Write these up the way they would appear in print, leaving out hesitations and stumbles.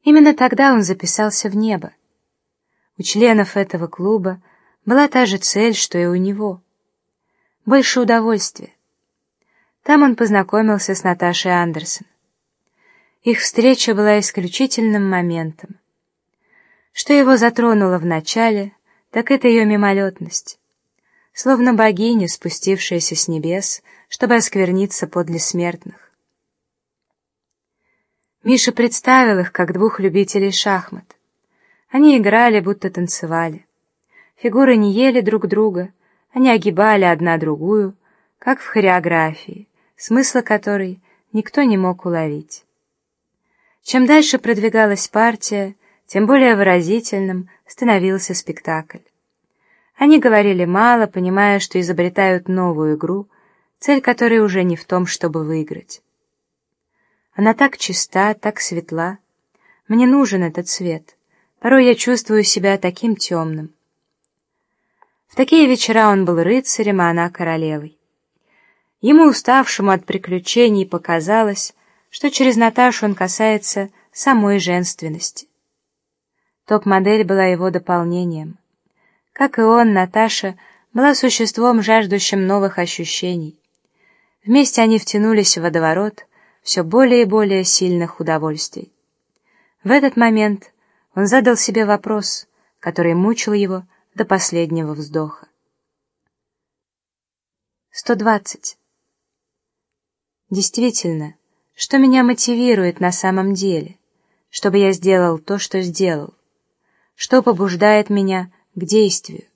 Именно тогда он записался в небо. У членов этого клуба была та же цель, что и у него. Больше удовольствия. Там он познакомился с Наташей Андерсон. Их встреча была исключительным моментом. Что его затронуло вначале, так это ее мимолетность. Словно богиня, спустившаяся с небес, чтобы оскверниться подле смертных. Миша представил их, как двух любителей шахмат. Они играли, будто танцевали. Фигуры не ели друг друга, они огибали одна другую, как в хореографии, смысла которой никто не мог уловить. Чем дальше продвигалась партия, тем более выразительным становился спектакль. Они говорили мало, понимая, что изобретают новую игру, цель которой уже не в том, чтобы выиграть. Она так чиста, так светла. Мне нужен этот свет. Порой я чувствую себя таким темным. В такие вечера он был рыцарем, а она королевой. Ему, уставшему от приключений, показалось, что через Наташу он касается самой женственности. Топ-модель была его дополнением. Как и он, Наташа была существом, жаждущим новых ощущений. Вместе они втянулись в водоворот все более и более сильных удовольствий. В этот момент он задал себе вопрос, который мучил его до последнего вздоха. 120. Действительно, что меня мотивирует на самом деле, чтобы я сделал то, что сделал? Что побуждает меня к действию?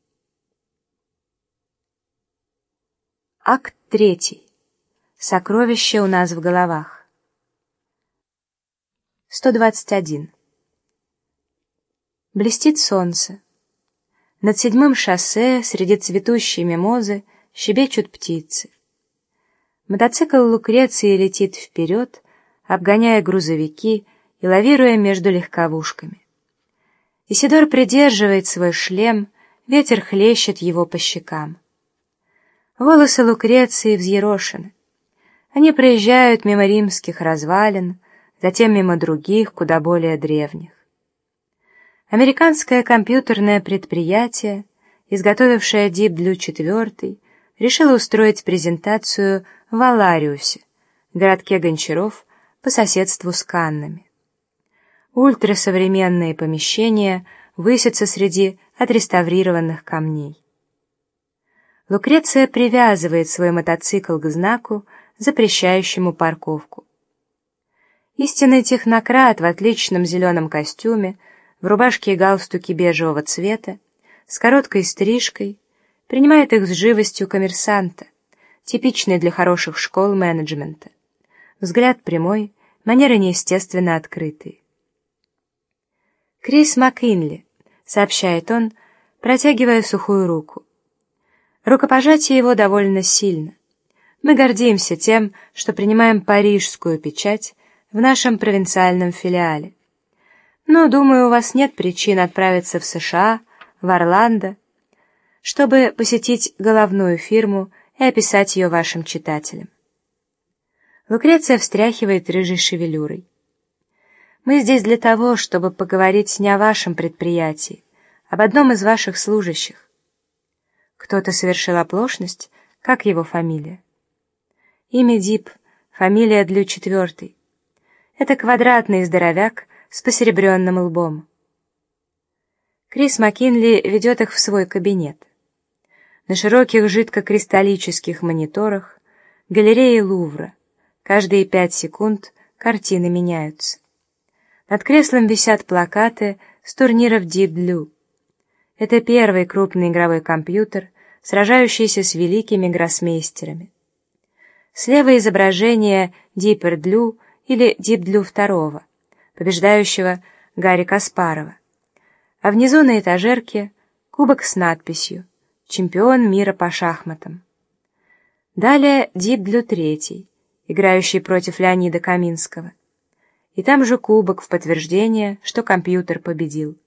Акт 3. Сокровища у нас в головах. 121. Блестит солнце. Над 7-м шоссе среди цветущей мимозы щебечут птицы. Мотоцикл Лукреции летит вперед, обгоняя грузовики и лавируя между легковушками. Исидор придерживает свой шлем, ветер хлещет его по щекам. Волосы Лукреции взъерошены. Они проезжают мимо римских развалин, затем мимо других, куда более древних. Американское компьютерное предприятие, изготовившее Deep Blue 4, решило устроить презентацию в Алариусе, городке гончаров по соседству с Каннами. Ультрасовременные помещения высятся среди отреставрированных камней. Лукреция привязывает свой мотоцикл к знаку, запрещающему парковку. Истинный технократ в отличном зеленом костюме, в рубашке и галстуке бежевого цвета, с короткой стрижкой, принимает их с живостью коммерсанта, типичной для хороших школ менеджмента. Взгляд прямой, манеры неестественно открытые. «Крис МакКинли», — сообщает он, протягивая сухую руку. Рукопожатие его довольно сильно. Мы гордимся тем, что принимаем парижскую печать в нашем провинциальном филиале. Но, думаю, у вас нет причин отправиться в США, в Орландо, чтобы посетить головную фирму и описать ее вашим читателям. Лукреция встряхивает рыжей шевелюрой. Мы здесь для того, чтобы поговорить не о вашем предприятии, об одном из ваших служащих. Кто-то совершил оплошность, как его фамилия? Имя Дип, фамилия Длю 4. Это квадратный здоровяк с посеребренным лбом. Крис МакКинли ведет их в свой кабинет. На широких жидкокристаллических мониторах галереи Лувра. Каждые 5 секунд картины меняются. Над креслом висят плакаты с турниров Deep Blue. Это первый крупный игровой компьютер, сражающийся с великими гроссмейстерами. Слева изображение Deeper Blue или Deep Blue II, побеждающего Гарри Каспарова. А внизу на этажерке кубок с надписью «Чемпион мира по шахматам». Далее Deep Blue III, играющий против Леонида Каминского. И там же кубок в подтверждение, что компьютер победил.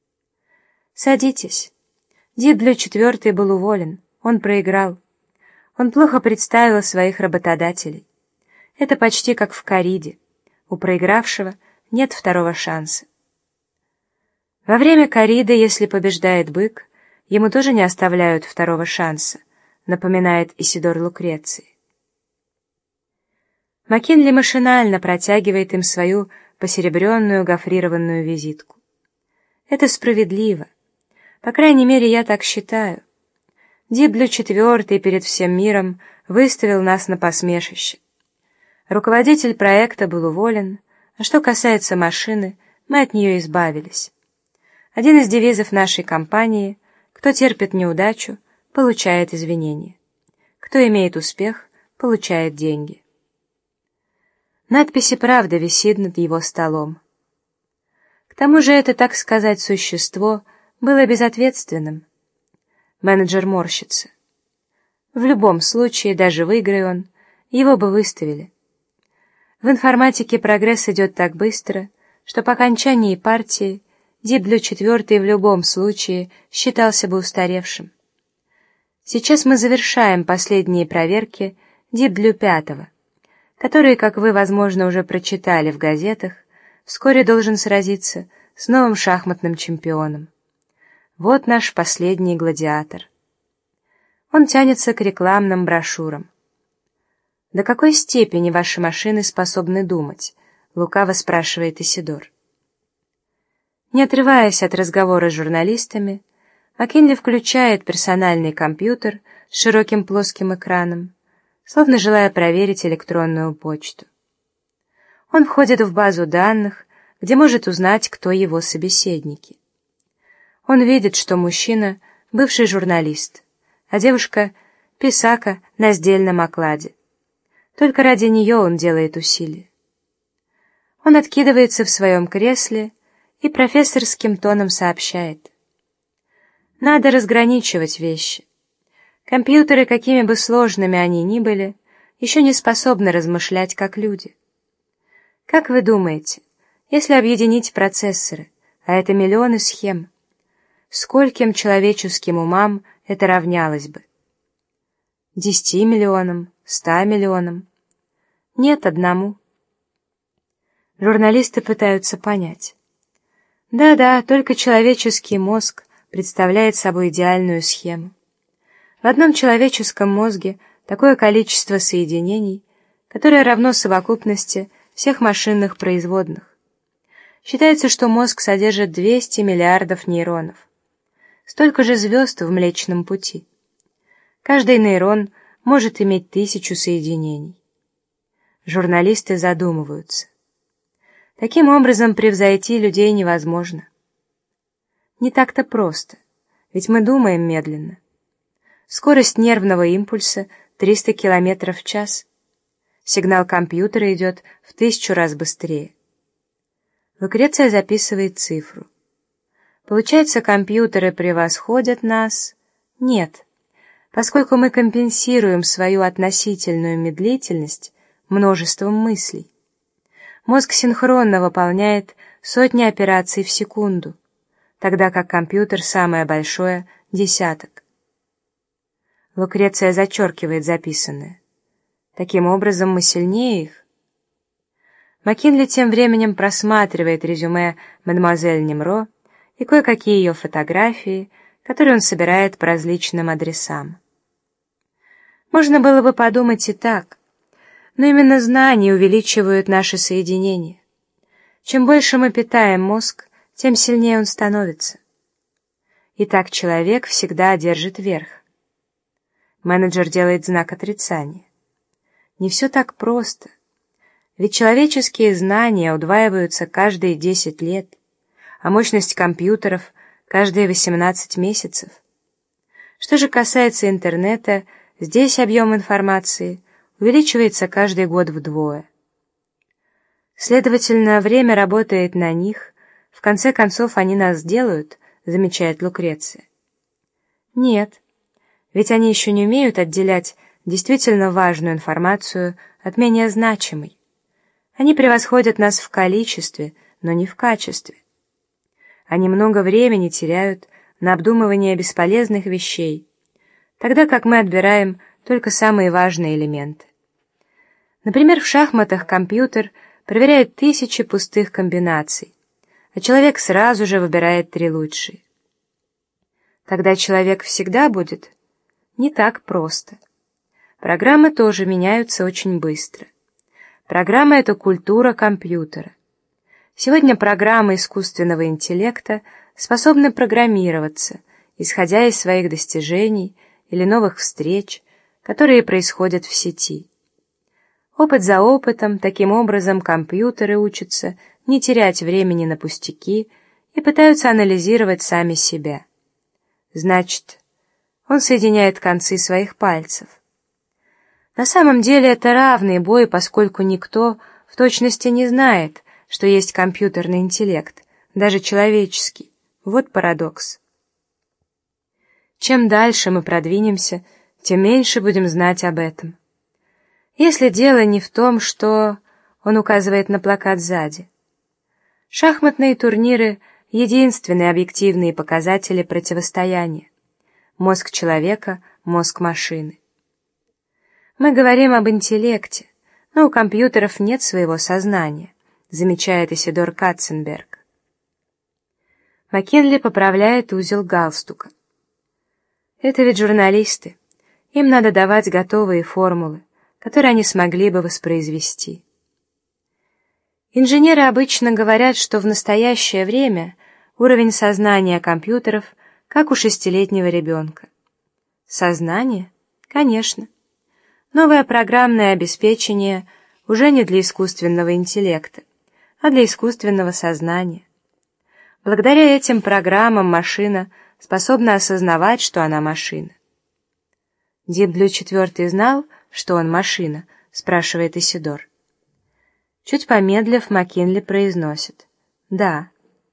Садитесь. Deep Blue 4 был уволен, он проиграл. Он плохо представил своих работодателей. Это почти как в кориде. У проигравшего нет второго шанса. Во время корриды, если побеждает бык, ему тоже не оставляют второго шанса, напоминает Исидор Лукреций. Маккинли машинально протягивает им свою посеребренную гофрированную визитку. Это справедливо. По крайней мере, я так считаю. Диблю IV перед всем миром выставил нас на посмешище. Руководитель проекта был уволен, а что касается машины, мы от нее избавились. Один из девизов нашей компании: кто терпит неудачу, получает извинения. Кто имеет успех, получает деньги. Надпись и правда висит над его столом. К тому же это, так сказать, существо было безответственным. Менеджер морщится. В любом случае, даже выиграй он, его бы выставили. В информатике прогресс идет так быстро, что по окончании партии Диблю IV в любом случае считался бы устаревшим. Сейчас мы завершаем последние проверки Диблю V, который, как вы, возможно, уже прочитали в газетах, вскоре должен сразиться с новым шахматным чемпионом. Вот наш последний гладиатор. Он тянется к рекламным брошюрам. «До какой степени ваши машины способны думать?» — лукаво спрашивает Исидор. Не отрываясь от разговора с журналистами, Маккинли включает персональный компьютер с широким плоским экраном, словно желая проверить электронную почту. Он входит в базу данных, где может узнать, кто его собеседники. Он видит, что мужчина — бывший журналист, а девушка — писака на сдельном окладе. Только ради нее он делает усилия. Он откидывается в своем кресле и профессорским тоном сообщает: «Надо разграничивать вещи. Компьютеры, какими бы сложными они ни были, еще не способны размышлять как люди. Как вы думаете, если объединить процессоры, а это миллионы схем, скольким человеческим умам это равнялось бы? 10 миллионам, 100 миллионам? Нет, одному». Журналисты пытаются понять. Да-да, только человеческий мозг представляет собой идеальную схему. В одном человеческом мозге такое количество соединений, которое равно совокупности всех машинных производных. Считается, что мозг содержит 200 миллиардов нейронов. Столько же звезд в Млечном Пути. Каждый нейрон может иметь 1000 соединений. Журналисты задумываются. Таким образом, превзойти людей невозможно. Не так-то просто, ведь мы думаем медленно. Скорость нервного импульса 300 км в час. Сигнал компьютера идет в 1000 раз быстрее. Лукреция записывает цифру. Получается, компьютеры превосходят нас? Нет, поскольку мы компенсируем свою относительную медлительность множеством мыслей. Мозг синхронно выполняет сотни операций в секунду, тогда как компьютер самое большое — десяток. Лукреция зачеркивает записанное. Таким образом, мы сильнее их. Маккинли тем временем просматривает резюме мадемуазель Немро и кое-какие ее фотографии, которые он собирает по различным адресам. Можно было бы подумать и так, но именно знания увеличивают наши соединения. Чем больше мы питаем мозг, тем сильнее он становится. И так человек всегда одержит верх. Менеджер делает знак отрицания. Не все так просто. Ведь человеческие знания удваиваются каждые 10 лет, а мощность компьютеров — каждые 18 месяцев. Что же касается интернета, здесь объем информации увеличивается каждый год вдвое. Следовательно, время работает на них, в конце концов они нас сделают, замечает Лукреция. Нет, ведь они еще не умеют отделять действительно важную информацию от менее значимой. Они превосходят нас в количестве, но не в качестве. Они много времени теряют на обдумывание бесполезных вещей, тогда как мы отбираем только самые важные элементы. Например, в шахматах компьютер проверяет тысячи пустых комбинаций, а человек сразу же выбирает 3 лучшие. Тогда человек всегда будет не так просто. Программы тоже меняются очень быстро. Программа — это культура компьютера. Сегодня программы искусственного интеллекта способны программироваться, исходя из своих достижений или новых встреч, которые происходят в сети. Опыт за опытом, таким образом, компьютеры учатся не терять времени на пустяки и пытаются анализировать сами себя. Значит, он соединяет концы своих пальцев. На самом деле это равный бой, поскольку никто в точности не знает, что есть компьютерный интеллект, даже человеческий. Вот парадокс. Чем дальше мы продвинемся, тем меньше будем знать об этом. Если дело не в том, что он указывает на плакат сзади. Шахматные турниры — единственные объективные показатели противостояния. Мозг человека, мозг машины. Мы говорим об интеллекте, но у компьютеров нет своего сознания, замечает Исидор Катценберг. Маккинли поправляет узел галстука. Это ведь журналисты. Им надо давать готовые формулы, которые они смогли бы воспроизвести. Инженеры обычно говорят, что в настоящее время уровень сознания компьютеров как у 6-летнего ребенка. Сознание? Конечно. Новое программное обеспечение уже не для искусственного интеллекта, а для искусственного сознания. Благодаря этим программам машина способна осознавать, что она машина. Deep Blue 4 знал, что он машина, спрашивает Исидор. Чуть помедлив, Маккинли произносит: да.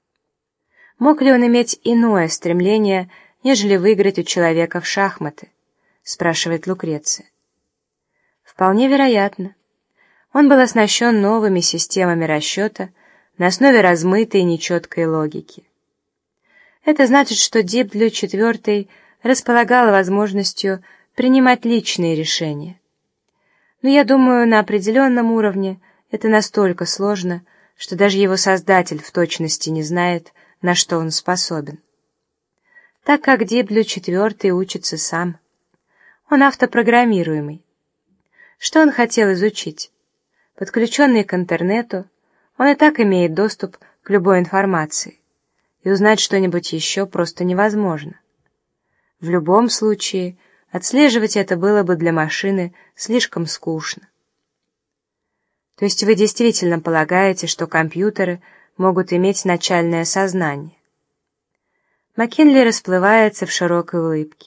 Мог ли он иметь иное стремление, нежели выиграть у человека в шахматы? Спрашивает Лукреция. Вполне вероятно. Он был оснащен новыми системами расчета на основе размытой и нечеткой логики. Это значит, что Deep Blue 4 располагал возможностью принимать личные решения. Но я думаю, на определенном уровне это настолько сложно, что даже его создатель в точности не знает, на что он способен. Так как Deep Blue 4 учится сам. Он автопрограммируемый. Что он хотел изучить? Подключенный к интернету, он и так имеет доступ к любой информации, и узнать что-нибудь еще просто невозможно. В любом случае, отслеживать это было бы для машины слишком скучно. То есть вы действительно полагаете, что компьютеры могут иметь начальное сознание? Маккинли расплывается в широкой улыбке.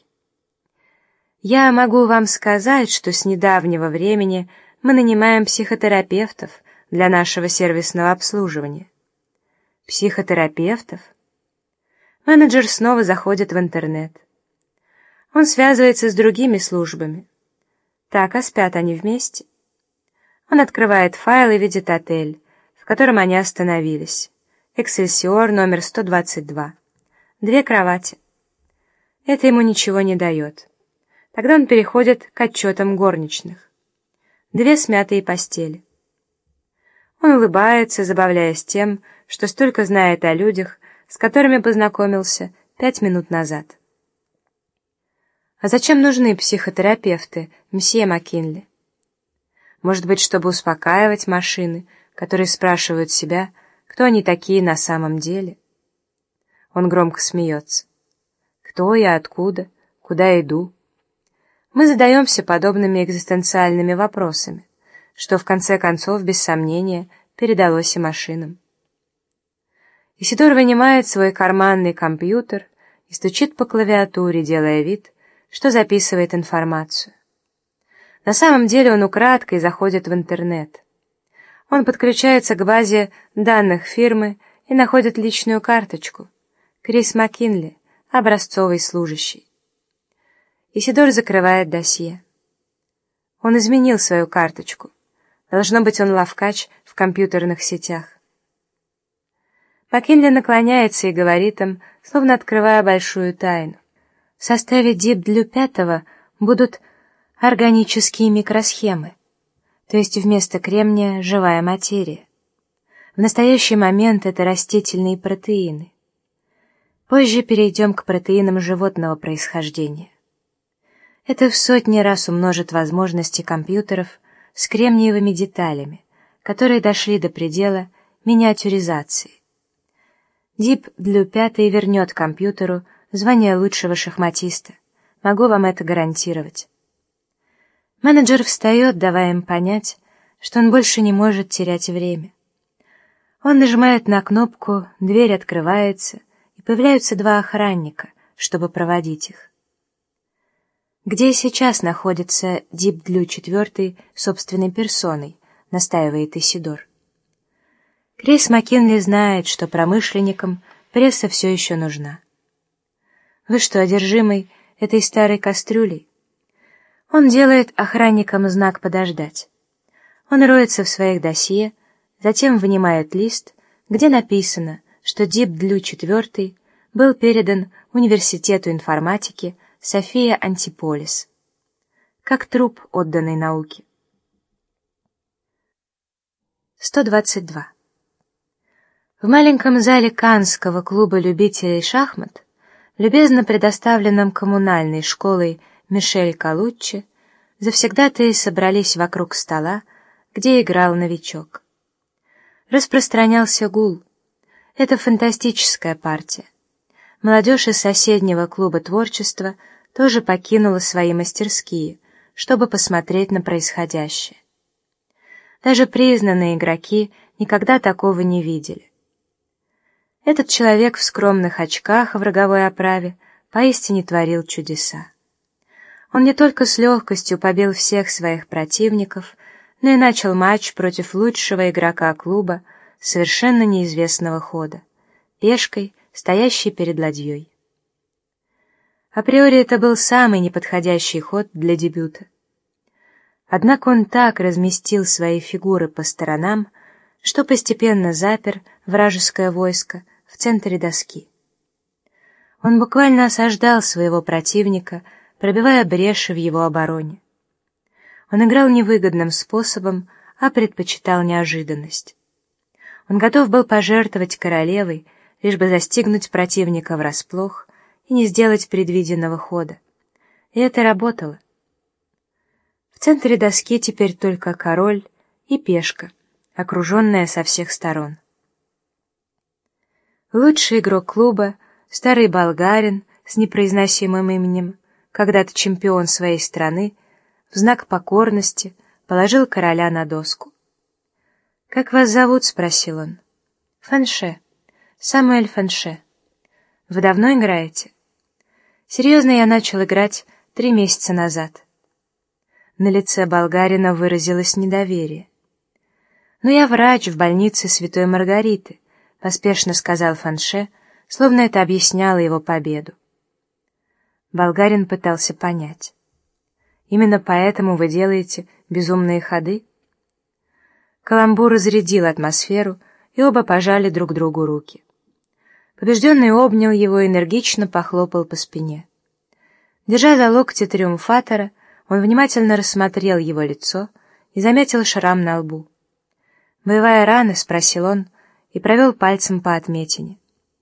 Я могу вам сказать, что с недавнего времени мы нанимаем психотерапевтов для нашего сервисного обслуживания. Психотерапевтов? Менеджер снова заходит в интернет. Он связывается с другими службами. Так, а спят они вместе? Он открывает файл и видит отель, в котором они остановились. Эксельсиор, номер 122. 2 кровати. Это ему ничего не дает. Тогда он переходит к отчетам горничных. 2 смятые постели. Он улыбается, забавляясь тем, что столько знает о людях, с которыми познакомился 5 минут назад. А зачем нужны психотерапевты, мсье Маккинли? Может быть, чтобы успокаивать машины, которые спрашивают себя, кто они такие на самом деле? Он громко смеется. Кто я, откуда, куда иду? Мы задаемся подобными экзистенциальными вопросами, что в конце концов, без сомнения, передалось и машинам. Исидор вынимает свой карманный компьютер и стучит по клавиатуре, делая вид, что записывает информацию. На самом деле он украдкой заходит в интернет. Он подключается к базе данных фирмы и находит личную карточку. Крис Маккинли, образцовый служащий. Исидор закрывает досье. Он изменил свою карточку. Должно быть, он ловкач в компьютерных сетях. Маккинли наклоняется и говорит им, словно открывая большую тайну. В составе Deep Blue 5 будут органические микросхемы, то есть вместо кремния живая материя. В настоящий момент это растительные протеины. Позже перейдем к протеинам животного происхождения. Это в сотни раз умножит возможности компьютеров с кремниевыми деталями, которые дошли до предела миниатюризации. Deep Blue 5 вернет компьютеру звание лучшего шахматиста. Могу вам это гарантировать. Менеджер встает, давая им понять, что он больше не может терять время. Он нажимает на кнопку, дверь открывается, и появляются два охранника, чтобы проводить их. «Где сейчас находится Deep Blue 4 собственной персоной?» — настаивает Исидор. Крис Маккинли знает, что промышленникам пресса все еще нужна. «Вы что, одержимый этой старой кастрюлей?» Он делает охранникам знак «подождать». Он роется в своих досье, затем вынимает лист, где написано, что Deep Blue 4 был передан Университету информатики София Антиполис, как труп, отданный науке. 122. В маленьком зале Каннского клуба любителей шахмат, любезно предоставленном коммунальной школой Мишель Калуччи, завсегдатаи собрались вокруг стола, где играл новичок. Распространялся гул. Это фантастическая партия. Молодежь из соседнего клуба творчества тоже покинула свои мастерские, чтобы посмотреть на происходящее. Даже признанные игроки никогда такого не видели. Этот человек в скромных очках в роговой оправе поистине творил чудеса. Он не только с легкостью побил всех своих противников, но и начал матч против лучшего игрока клуба совершенно неизвестного хода, пешкой, стоящей перед ладьей. Априори это был самый неподходящий ход для дебюта. Однако он так разместил свои фигуры по сторонам, что постепенно запер вражеское войско в центре доски. Он буквально осаждал своего противника, пробивая бреши в его обороне. Он играл невыгодным способом, а предпочитал неожиданность. Он готов был пожертвовать королевой, лишь бы застигнуть противника врасплох и не сделать предвиденного хода. И это работало. В центре доски теперь только король и пешка, окруженная со всех сторон. Лучший игрок клуба, старый болгарин с непроизносимым именем, когда-то чемпион своей страны, в знак покорности положил короля на доску. «Как вас зовут?» — спросил он. «Фанше. Самуэль Фанше. Вы давно играете?» «Серьезно, я начал играть 3 месяца назад». На лице болгарина выразилось недоверие. «Но я врач в больнице Святой Маргариты», — поспешно сказал Фанше, словно это объясняло его победу. Болгарин пытался понять. «Именно поэтому вы делаете безумные ходы?» Каламбур разрядил атмосферу, и оба пожали друг другу руки. Побежденный обнял его и энергично похлопал по спине. Держа за локти триумфатора, он внимательно рассмотрел его лицо и заметил шрам на лбу. «Боевая рана?» — спросил он и провел пальцем по отметине.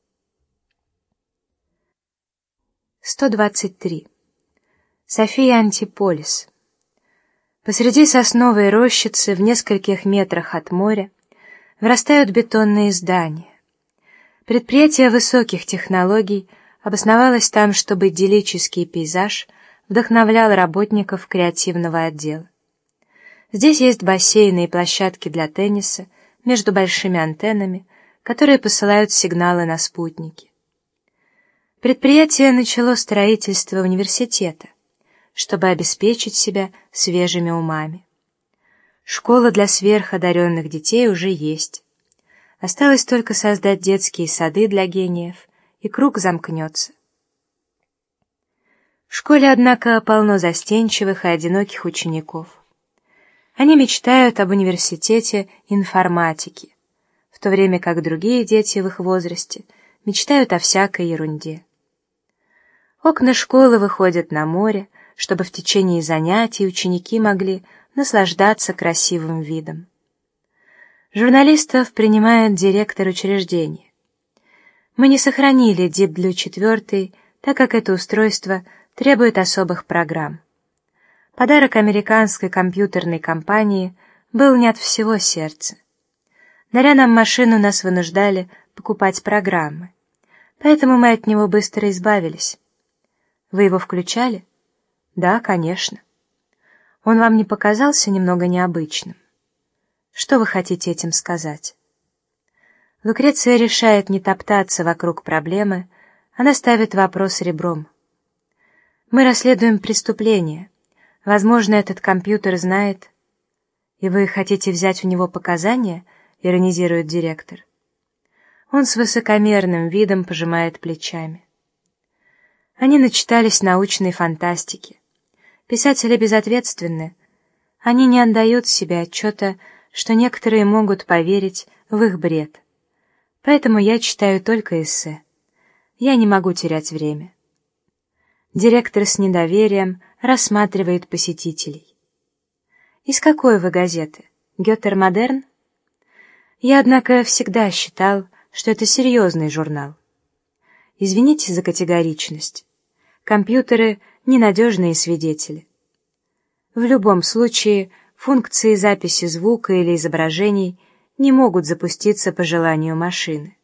123. София Антиполис. Посреди сосновой рощицы в нескольких метрах от моря вырастают бетонные здания. Предприятие высоких технологий обосновалось там, чтобы идиллический пейзаж вдохновлял работников креативного отдела. Здесь есть бассейны и площадки для тенниса между большими антеннами, которые посылают сигналы на спутники. Предприятие начало строительство университета, чтобы обеспечить себя свежими умами. Школа для сверходаренных детей уже есть. Осталось только создать детские сады для гениев, и круг замкнется. В школе, однако, полно застенчивых и одиноких учеников. Они мечтают об университете информатики, в то время как другие дети в их возрасте мечтают о всякой ерунде. Окна школы выходят на море, чтобы в течение занятий ученики могли наслаждаться красивым видом. Журналистов принимает директор учреждения. Мы не сохранили Deep Blue 4, так как это устройство требует особых программ. Подарок американской компьютерной компании был не от всего сердца. Даря нам машину, нас вынуждали покупать программы, поэтому мы от него быстро избавились. Вы его включали? Да, конечно. Он вам не показался немного необычным? Что вы хотите этим сказать? Лукреция решает не топтаться вокруг проблемы, она ставит вопрос ребром. Мы расследуем преступление. Возможно, этот компьютер знает... И вы хотите взять у него показания? Иронизирует директор. Он с высокомерным видом пожимает плечами. Они начитались научной фантастики. Писатели безответственны. Они не отдают себе отчета, что некоторые могут поверить в их бред. Поэтому я читаю только эссе. Я не могу терять время. Директор с недоверием рассматривает посетителей. Из какой вы газеты? Гётер Модерн? Я, однако, всегда считал, что это серьезный журнал. Извините за категоричность. Компьютеры — ненадежные свидетели. В любом случае, функции записи звука или изображений не могут запуститься по желанию машины.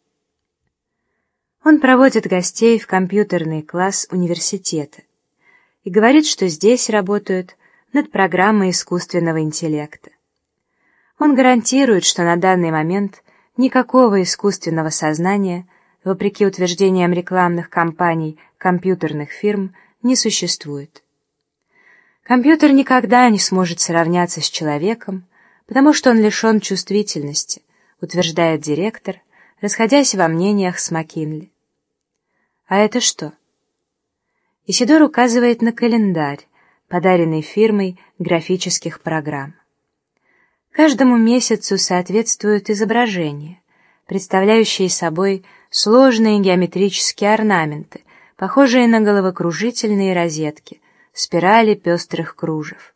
Он проводит гостей в компьютерный класс университета и говорит, что здесь работают над программой искусственного интеллекта. Он гарантирует, что на данный момент никакого искусственного сознания, вопреки утверждениям рекламных кампаний компьютерных фирм, не существует. Компьютер никогда не сможет сравняться с человеком, потому что он лишен чувствительности, утверждает директор, расходясь во мнениях с Маккинли. А это что? Исидор указывает на календарь, подаренный фирмой графических программ. Каждому месяцу соответствуют изображения, представляющие собой сложные геометрические орнаменты, похожие на головокружительные розетки, спирали пестрых кружев.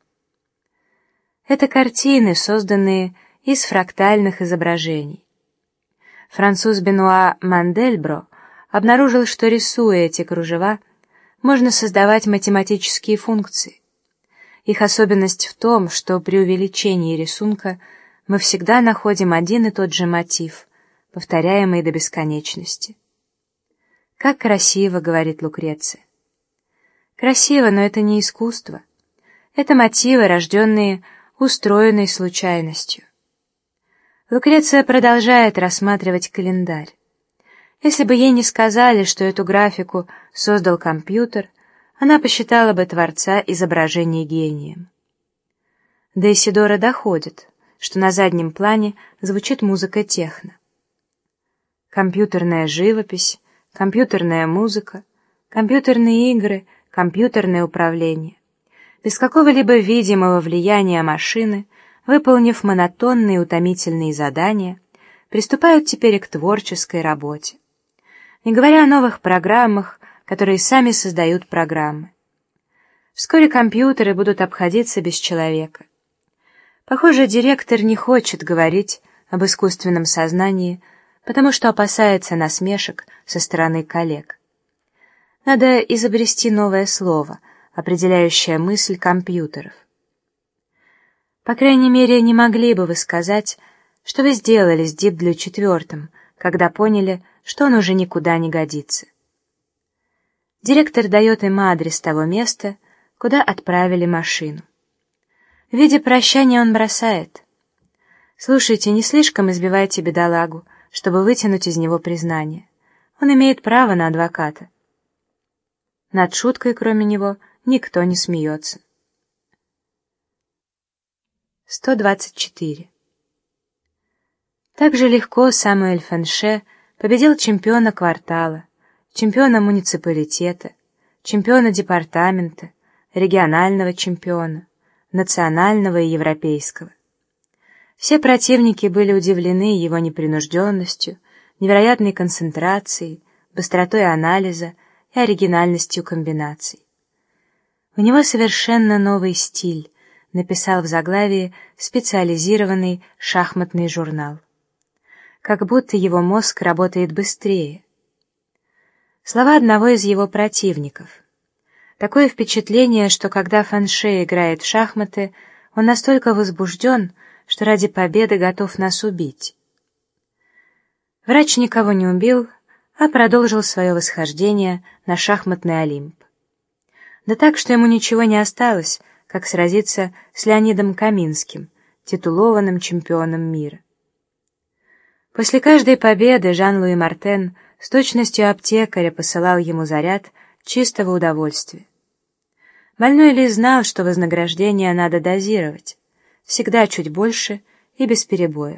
Это картины, созданные из фрактальных изображений. Француз Бенуа Мандельбро обнаружил, что, рисуя эти кружева, можно создавать математические функции. Их особенность в том, что при увеличении рисунка мы всегда находим один и тот же мотив, повторяемый до бесконечности. «Как красиво», — говорит Лукреция. Красиво, но это не искусство. Это мотивы, рожденные устроенной случайностью. Лукреция продолжает рассматривать календарь. Если бы ей не сказали, что эту графику создал компьютер, она посчитала бы творца изображения гением. До Исидора доходит, что на заднем плане звучит музыка техно. Компьютерная живопись, компьютерная музыка, компьютерные игры, компьютерное управление. Без какого-либо видимого влияния машины, выполнив монотонные и утомительные задания, приступают теперь к творческой работе. Не говоря о новых программах, которые сами создают программы. Вскоре компьютеры будут обходиться без человека. Похоже, директор не хочет говорить об искусственном сознании, потому что опасается насмешек со стороны коллег. Надо изобрести новое слово, определяющее мысль компьютеров. По крайней мере, не могли бы вы сказать, что вы сделали с Deep Blue 4, когда поняли, что он уже никуда не годится. Директор дает им адрес того места, куда отправили машину. В виде прощания он бросает: «Слушайте, не слишком избивайте бедолагу, чтобы вытянуть из него признание. Он имеет право на адвоката». Над шуткой, кроме него, никто не смеется. 124. Так же легко Самуэль Фенше победил чемпиона квартала, чемпиона муниципалитета, чемпиона департамента, регионального чемпиона, национального и европейского. Все противники были удивлены его непринужденностью, невероятной концентрацией, быстротой анализа и оригинальностью комбинаций. У него совершенно новый стиль, написал в заглавии специализированный шахматный журнал. как будто его мозг работает быстрее. Слова одного из его противников. Такое впечатление, что когда Фанше играет в шахматы, он настолько возбужден, что ради победы готов нас убить. Врач никого не убил, а продолжил свое восхождение на шахматный Олимп. Да так, что ему ничего не осталось, как сразиться с Леонидом Каминским, титулованным чемпионом мира. После каждой победы Жан-Луи Мартен с точностью аптекаря посылал ему заряд чистого удовольствия. Больной Ли знал, что вознаграждение надо дозировать, всегда чуть больше и без перебоев.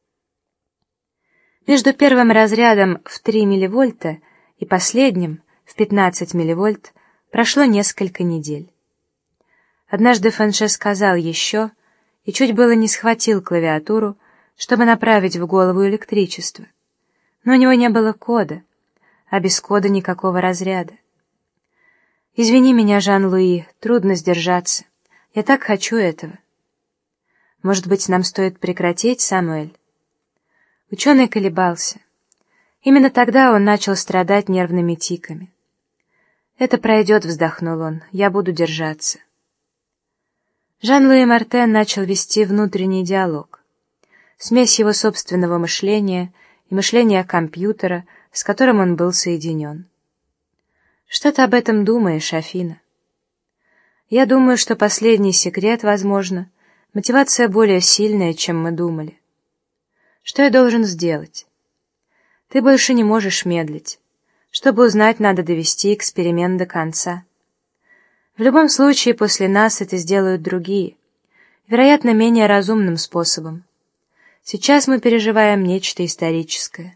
Между первым разрядом в 3 милливольта и последним в 15 милливольт прошло несколько недель. Однажды Фанше сказал «еще» и чуть было не схватил клавиатуру, чтобы направить в голову электричество. Но у него не было кода, а без кода никакого разряда. «Извини меня, Жан-Луи, трудно сдержаться. Я так хочу этого». «Может быть, нам стоит прекратить, Самуэль?» Ученый колебался. Именно тогда он начал страдать нервными тиками. «Это пройдет», — вздохнул он, — «я буду держаться». Жан-Луи Мартен начал вести внутренний диалог. Смесь его собственного мышления и мышления компьютера, с которым он был соединен. «Что ты об этом думаешь, Афина?» «Я думаю, что последний секрет, возможно, мотивация более сильная, чем мы думали. Что я должен сделать? Ты больше не можешь медлить. Чтобы узнать, надо довести эксперимент до конца. В любом случае, после нас это сделают другие, вероятно, менее разумным способом. Сейчас мы переживаем нечто историческое».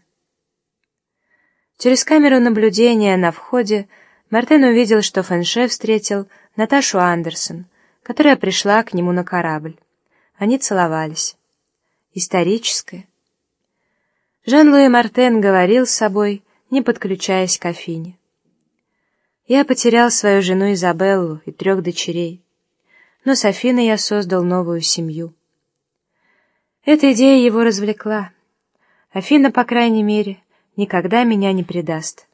Через камеру наблюдения на входе Мартен увидел, что Фанше встретил Наташу Андерсон, которая пришла к нему на корабль. Они целовались. Историческое. Жан-Луи Мартен говорил с собой, не подключаясь к Афине. «Я потерял свою жену Изабеллу и 3 дочерей, но с Афиной я создал новую семью». Эта идея его развлекла. Афина, по крайней мере, никогда меня не предаст.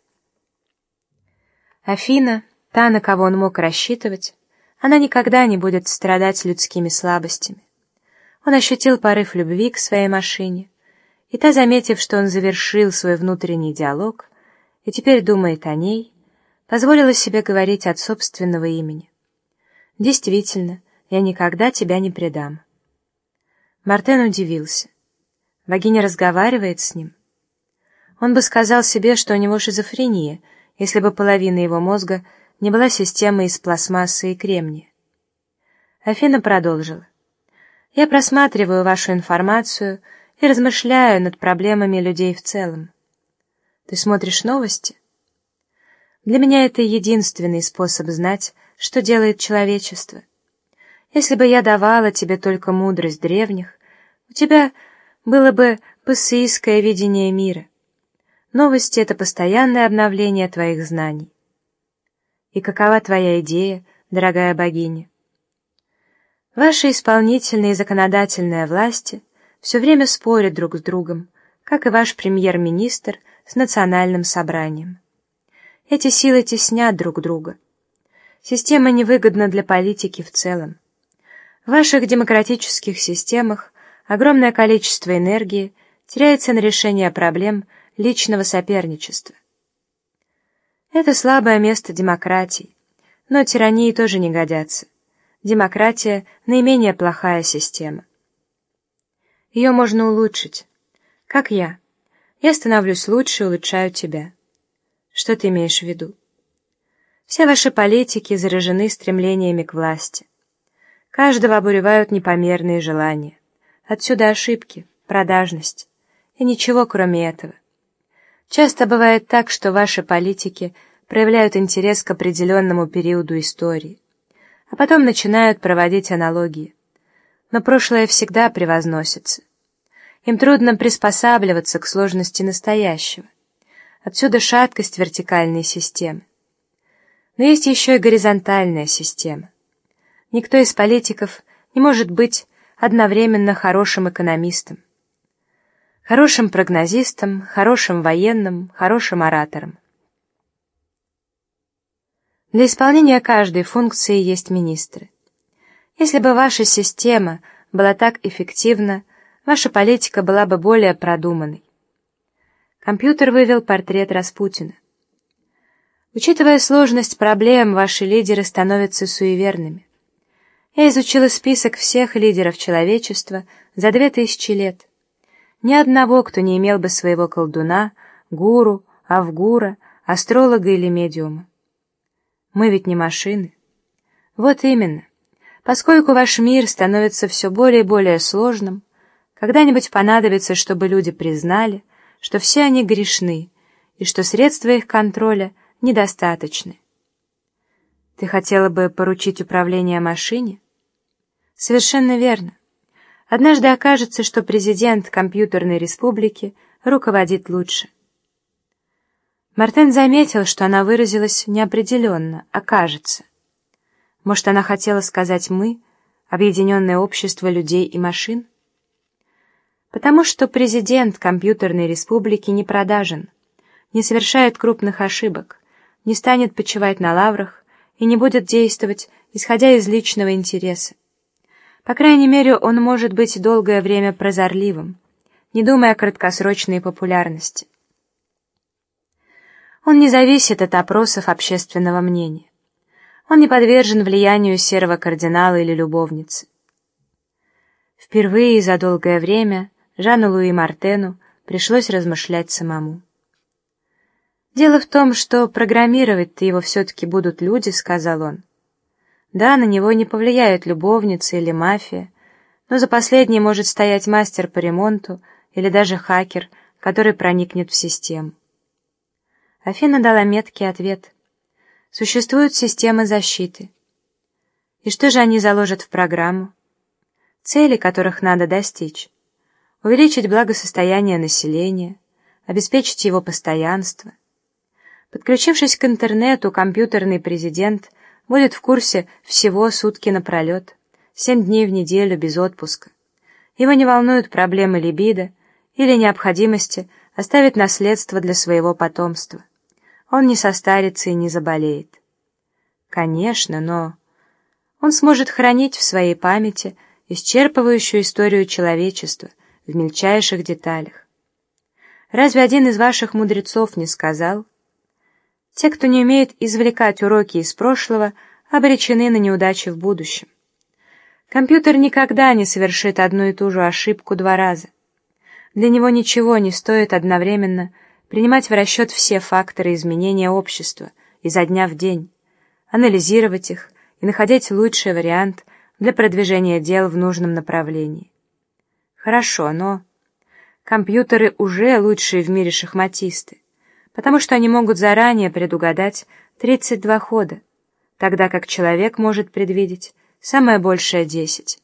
Афина, та, на кого он мог рассчитывать, она никогда не будет страдать людскими слабостями. Он ощутил порыв любви к своей машине, и та, заметив, что он завершил свой внутренний диалог и теперь думает о ней, позволила себе говорить от собственного имени. «Действительно, я никогда тебя не предам». Мартен удивился. Богиня разговаривает с ним. Он бы сказал себе, что у него шизофрения, если бы половина его мозга не была системой из пластмассы и кремния. Афина продолжила. «Я просматриваю вашу информацию и размышляю над проблемами людей в целом. Ты смотришь новости? Для меня это единственный способ знать, что делает человечество. Если бы я давала тебе только мудрость древних, у тебя было бы пассиистское видение мира. Новости — это постоянное обновление твоих знаний. И какова твоя идея, дорогая богиня? Ваши исполнительная и законодательная власти все время спорят друг с другом, как и ваш премьер-министр с национальным собранием. Эти силы теснят друг друга. Система невыгодна для политики в целом. В ваших демократических системах огромное количество энергии теряется на решение проблем личного соперничества. Это слабое место демократии, но тирании тоже не годятся. Демократия — наименее плохая система. Ее можно улучшить. Как я. Я становлюсь лучше и улучшаю тебя. Что ты имеешь в виду? Все ваши политики заражены стремлениями к власти. Каждого обуревают непомерные желания. Отсюда ошибки, продажность. И ничего кроме этого. Часто бывает так, что ваши политики проявляют интерес к определенному периоду истории, а потом начинают проводить аналогии. Но прошлое всегда превозносится. Им трудно приспосабливаться к сложности настоящего. Отсюда шаткость вертикальной системы. Но есть еще и горизонтальная система. Никто из политиков не может быть одновременно хорошим экономистом. хорошим прогнозистом, хорошим военным, хорошим оратором. Для исполнения каждой функции есть министры. Если бы ваша система была так эффективна, ваша политика была бы более продуманной. Компьютер вывел портрет Распутина. Учитывая сложность проблем, ваши лидеры становятся суеверными. Я изучила список всех лидеров человечества за 2000 лет. Ни одного, кто не имел бы своего колдуна, гуру, авгура, астролога или медиума. Мы ведь не машины. Вот именно. Поскольку ваш мир становится все более и более сложным, когда-нибудь понадобится, чтобы люди признали, что все они грешны и что средства их контроля недостаточны. Ты хотела бы поручить управление машине? Совершенно верно. Однажды окажется, что президент компьютерной республики руководит лучше. Мартен заметил, что она выразилась неопределенно, окажется. Может, она хотела сказать «мы», объединенное общество людей и машин? Потому что президент компьютерной республики не продажен, не совершает крупных ошибок, не станет почивать на лаврах и не будет действовать, исходя из личного интереса. По крайней мере, он может быть долгое время прозорливым, не думая о краткосрочной популярности. Он не зависит от опросов общественного мнения. Он не подвержен влиянию серого кардинала или любовницы. Впервые за долгое время Жану-Луи Мартену пришлось размышлять самому. «Дело в том, что программировать-то его все-таки будут люди», — сказал он. «Да, на него не повлияют любовницы или мафия, но за последней может стоять мастер по ремонту или даже хакер, который проникнет в систему». Афина дала меткий ответ. Существуют системы защиты. И что же они заложат в программу? Цели, которых надо достичь. Увеличить благосостояние населения, обеспечить его постоянство. Подключившись к интернету, компьютерный президент будет в курсе всего сутки напролет, 7 дней в неделю без отпуска. Его не волнуют проблемы либидо или необходимости оставить наследство для своего потомства. Он не состарится и не заболеет. Конечно, но он сможет хранить в своей памяти исчерпывающую историю человечества в мельчайших деталях. Разве один из ваших мудрецов не сказал: «Те, кто не умеет извлекать уроки из прошлого, обречены на неудачи в будущем». Компьютер никогда не совершит одну и ту же ошибку 2 раза. Для него ничего не стоит одновременно принимать в расчет все факторы изменения общества изо дня в день, анализировать их и находить лучший вариант для продвижения дел в нужном направлении. Хорошо, но компьютеры уже лучшие в мире шахматисты, потому что они могут заранее предугадать 32 хода, тогда как человек может предвидеть самое большее 10.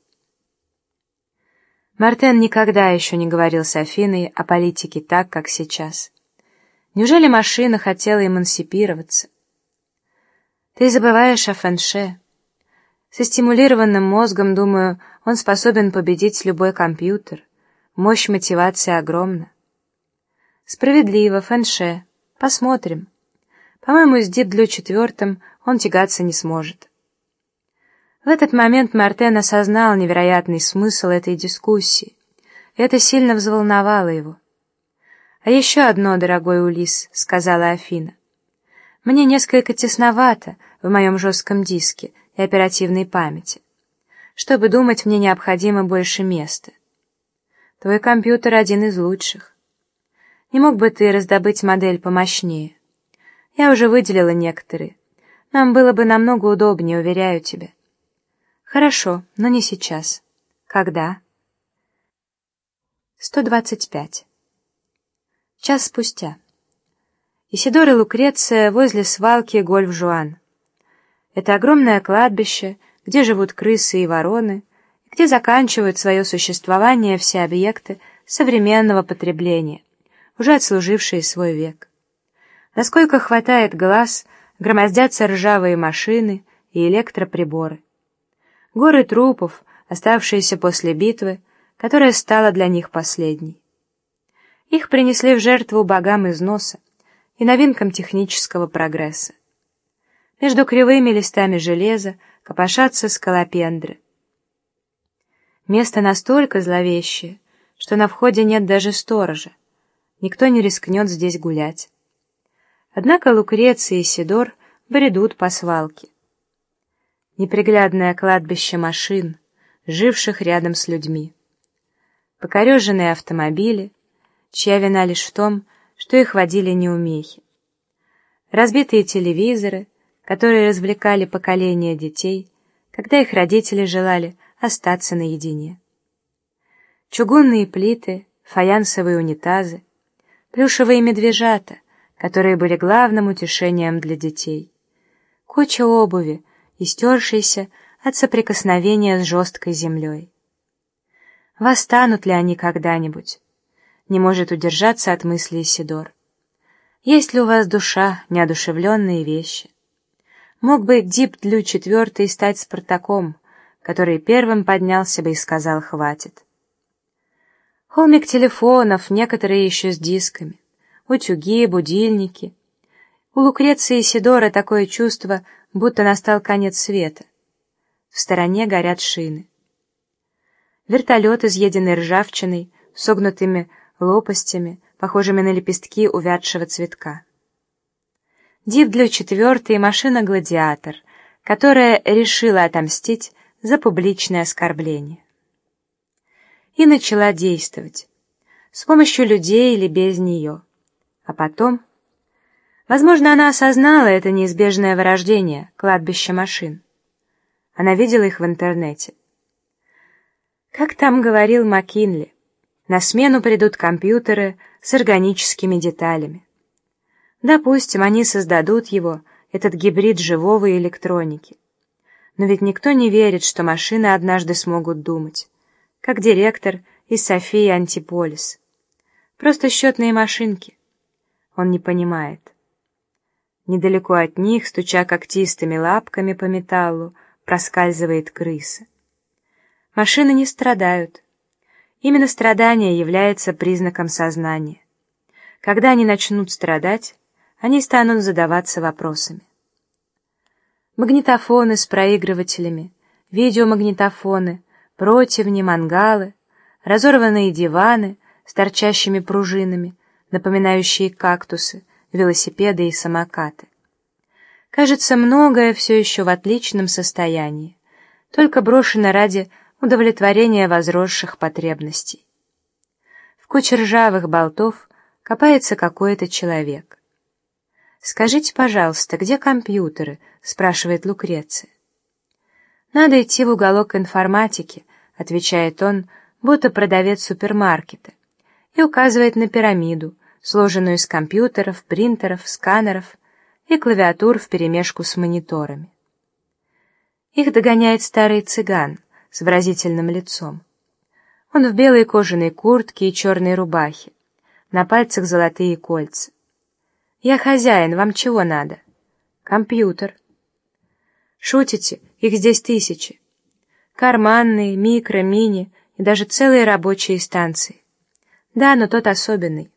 Мартен никогда еще не говорил с Афиной о политике так, как сейчас. Неужели машина хотела эмансипироваться? Ты забываешь о фэнше. Со стимулированным мозгом, думаю, он способен победить любой компьютер. Мощь мотивации огромна. Справедливо, фэнше. Посмотрим. По-моему, с Deep Blue 4 он тягаться не сможет. В этот момент Мартен осознал невероятный смысл этой дискуссии. Это сильно взволновало его. «А еще одно, дорогой Улисс», — сказала Афина. «Мне несколько тесновато в моем жестком диске и оперативной памяти. Чтобы думать, мне необходимо больше места. Твой компьютер один из лучших. Не мог бы ты раздобыть модель помощнее? Я уже выделила некоторые. Нам было бы намного удобнее, уверяю тебя». «Хорошо, но не сейчас. Когда?» 125. Час спустя. Исидор и Лукреция возле свалки Гольф-Жуан. Это огромное кладбище, где живут крысы и вороны, где заканчивают свое существование все объекты современного потребления, уже отслужившие свой век. Насколько хватает глаз, громоздятся ржавые машины и электроприборы. Горы трупов, оставшиеся после битвы, которая стала для них последней. Их принесли в жертву богам износа и новинкам технического прогресса. Между кривыми листами железа копошатся скалопендры. Место настолько зловещее, что на входе нет даже сторожа. Никто не рискнет здесь гулять. Однако Лукреция и Сидор бредут по свалке. Неприглядное кладбище машин, живших рядом с людьми. Покореженные автомобили, чья вина лишь в том, что их водили неумехи. Разбитые телевизоры, которые развлекали поколения детей, когда их родители желали остаться наедине. Чугунные плиты, фаянсовые унитазы, плюшевые медвежата, которые были главным утешением для детей. Куча обуви, истершейся от соприкосновения с жесткой землей. Восстанут ли они когда-нибудь? Не может удержаться от мысли Исидор. Есть ли у вас душа, неодушевленные вещи? Мог бы Дип Длю IV стать Спартаком, который первым поднялся бы и сказал «хватит». Холмик телефонов, некоторые еще с дисками, утюги, будильники. У Лукреции и Сидора такое чувство, будто настал конец света. В стороне горят шины. Вертолет, изъеденный ржавчиной, согнутыми лопастями, похожими на лепестки увядшего цветка. Дип Длю IV и машина-гладиатор, которая решила отомстить за публичное оскорбление. И начала действовать. С помощью людей или без нее. А потом... Возможно, она осознала это неизбежное вырождение, кладбище машин. Она видела их в интернете. Как там говорил Маккинли, на смену придут компьютеры с органическими деталями. Допустим, они создадут его, этот гибрид живого и электроники. Но ведь никто не верит, что машины однажды смогут думать, как директор из Софии Антиполис. Просто счетные машинки. Он не понимает. Недалеко от них, стуча когтистыми лапками по металлу, проскальзывает крыса. Машины не страдают. Именно страдание является признаком сознания. Когда они начнут страдать, они станут задаваться вопросами. Магнитофоны с проигрывателями, видеомагнитофоны, противни, мангалы, разорванные диваны с торчащими пружинами, напоминающие кактусы, велосипеды и самокаты. Кажется, многое все еще в отличном состоянии, только брошено ради удовлетворения возросших потребностей. В куче ржавых болтов копается какой-то человек. «Скажите, пожалуйста, где компьютеры?» — спрашивает Лукреция. «Надо идти в уголок информатики», — отвечает он, будто продавец супермаркета, и указывает на пирамиду, сложенную из компьютеров, принтеров, сканеров и клавиатур вперемешку с мониторами. Их догоняет старый цыган с выразительным лицом. Он в белой кожаной куртке и черной рубахе, на пальцах золотые кольца. «Я хозяин, вам чего надо?» «Компьютер». «Шутите? Их здесь тысячи. Карманные, микро, мини и даже целые рабочие станции. Да, но тот особенный.